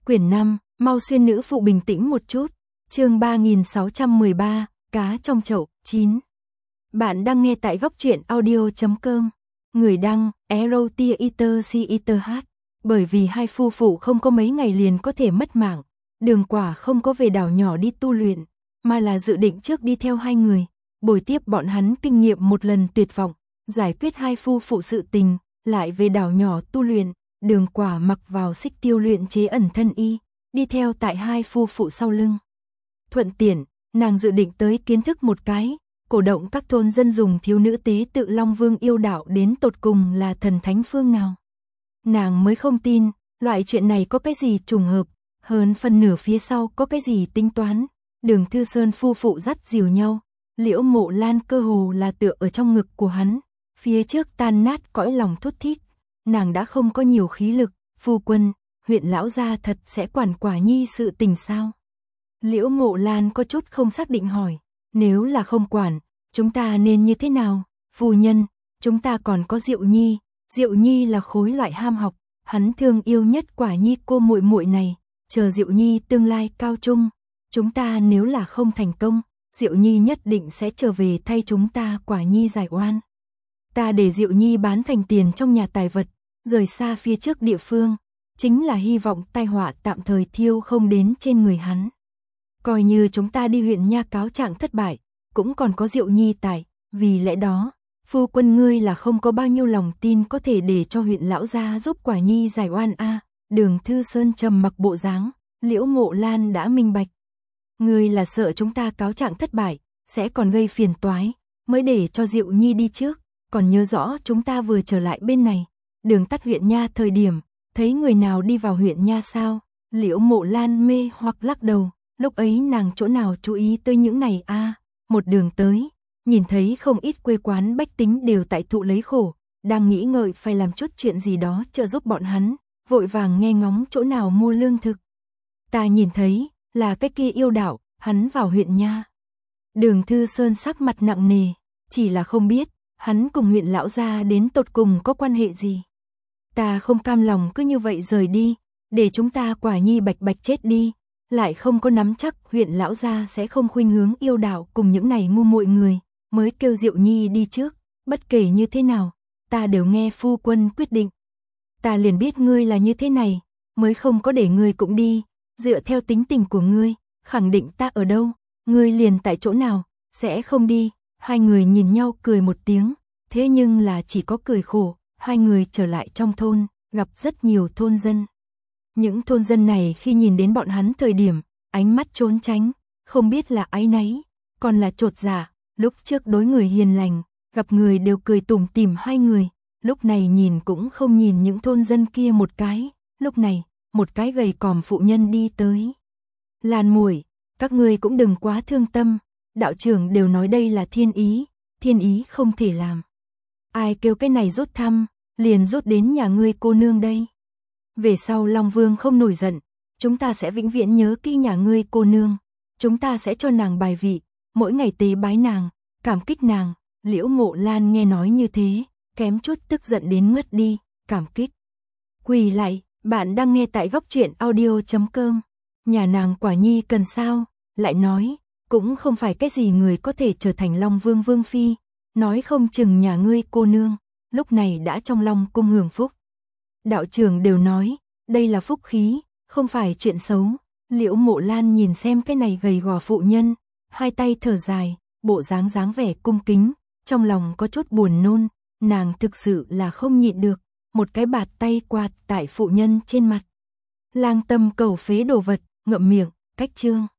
Quyển 5, mau xuyên nữ phụ bình tĩnh một chút. Chương 3613, cá trong chậu, 9. Bạn đang nghe tại góc truyện audio.com. Người đăng, EROTIERCITH. Bởi vì hai phu phụ không có mấy ngày liền có thể mất mạng, Đường Quả không có về đảo nhỏ đi tu luyện, mà là dự định trước đi theo hai người, bồi tiếp bọn hắn kinh nghiệm một lần tuyệt vọng, giải quyết hai phu phụ sự tình, lại về đảo nhỏ tu luyện. Đường Quả mặc vào xích tiêu luyện chế ẩn thân y, đi theo tại hai phu phụ sau lưng. Thuận tiện, nàng dự định tới kiến thức một cái, cổ động các thôn dân dùng thiếu nữ tế tự Long Vương yêu đạo đến tột cùng là thần thánh phương nào. Nàng mới không tin, loại chuyện này có cái gì trùng hợp, hơn phần nửa phía sau có cái gì tính toán. Đường Thư Sơn phu phụ dắt dìu nhau, Liễu Mộ Lan cơ hồ là tựa ở trong ngực của hắn, phía trước tan nát cõi lòng thút thít. Nàng đã không có nhiều khí lực, phu quân, huyện lão gia thật sẽ quản Quả Nhi sự tình sao? Liễu Mộ Lan có chút không xác định hỏi, nếu là không quản, chúng ta nên như thế nào? Phu nhân, chúng ta còn có Diệu Nhi, Diệu Nhi là khối loại ham học, hắn thương yêu nhất Quả Nhi cô muội muội này, chờ Diệu Nhi tương lai cao trung, chúng ta nếu là không thành công, Diệu Nhi nhất định sẽ trở về thay chúng ta Quả Nhi giải oan. Ta để Diệu Nhi bán thành tiền trong nhà tài vật, rời xa phía trước địa phương, chính là hy vọng tai họa tạm thời thiêu không đến trên người hắn. Coi như chúng ta đi huyện nha cáo trạng thất bại, cũng còn có Diệu Nhi tại, vì lẽ đó, phu quân ngươi là không có bao nhiêu lòng tin có thể để cho huyện lão gia giúp Quả Nhi giải oan a. Đường Thư Sơn trầm mặc bộ dáng, Liễu Mộ Lan đã minh bạch. Ngươi là sợ chúng ta cáo trạng thất bại, sẽ còn gây phiền toái, mới để cho Diệu Nhi đi trước, còn nhớ rõ chúng ta vừa trở lại bên này, đường tắt huyện nha thời điểm, thấy người nào đi vào huyện nha sao? Liễu Mộ Lan mê hoặc lắc đầu, lúc ấy nàng chỗ nào chú ý tới những này a. Một đường tới, nhìn thấy không ít quê quán bách tính đều tại thụ lấy khổ, đang nghĩ ngợi phải làm chút chuyện gì đó trợ giúp bọn hắn, vội vàng nghe ngóng chỗ nào mua lương thực. Ta nhìn thấy, là cái kia yêu đạo, hắn vào huyện nha. Đường Thư Sơn sắc mặt nặng nề, chỉ là không biết, hắn cùng huyện lão gia đến tột cùng có quan hệ gì. Ta không cam lòng cứ như vậy rời đi, để chúng ta Quả Nhi bạch bạch chết đi, lại không có nắm chắc huyện lão gia sẽ không khuynh hướng yêu đạo cùng những này ngu muội người, mới kêu Diệu Nhi đi trước, bất kể như thế nào, ta đều nghe phu quân quyết định. Ta liền biết ngươi là như thế này, mới không có để ngươi cũng đi, dựa theo tính tình của ngươi, khẳng định ta ở đâu, ngươi liền tại chỗ nào, sẽ không đi. Hai người nhìn nhau cười một tiếng, thế nhưng là chỉ có cười khổ. Hai người trở lại trong thôn, gặp rất nhiều thôn dân. Những thôn dân này khi nhìn đến bọn hắn thời điểm, ánh mắt trốn tránh, không biết là áy náy, còn là chột dạ. Lúc trước đối người hiền lành, gặp người đều cười tủm tỉm hai người, lúc này nhìn cũng không nhìn những thôn dân kia một cái. Lúc này, một cái gầy còm phụ nhân đi tới. Lan muội, các ngươi cũng đừng quá thương tâm, đạo trưởng đều nói đây là thiên ý không thể làm. Ai kêu cái này rút thăm, liền rút đến nhà ngươi cô nương đây. Về sau Long Vương không nổi giận, chúng ta sẽ vĩnh viễn nhớ kỹ nhà ngươi cô nương, chúng ta sẽ cho nàng bài vị, mỗi ngày tế bái nàng, cảm kích nàng. Liễu Mộ Lan nghe nói như thế, kém chút tức giận đến ngất đi, cảm kích. Quỳ lại, bạn đang nghe tại góc truyện audio.com. Nhà nàng Quả Nhi cần sao? Lại nói, cũng không phải cái gì người có thể trở thành Long Vương Vương Phi, nói không chừng nhà ngươi cô nương, lúc này đã trong Long cung hưởng phúc. Đạo trưởng đều nói, đây là phúc khí, không phải chuyện xấu. Liễu Mộ Lan nhìn xem cái này gầy gò phụ nhân, hai tay thở dài, bộ dáng vẻ cung kính, trong lòng có chút buồn nôn, nàng thực sự là không nhịn được, một cái bạt tay quạt tại phụ nhân trên mặt. Lang tâm cầu phế đồ vật, ngậm miệng, cách chương.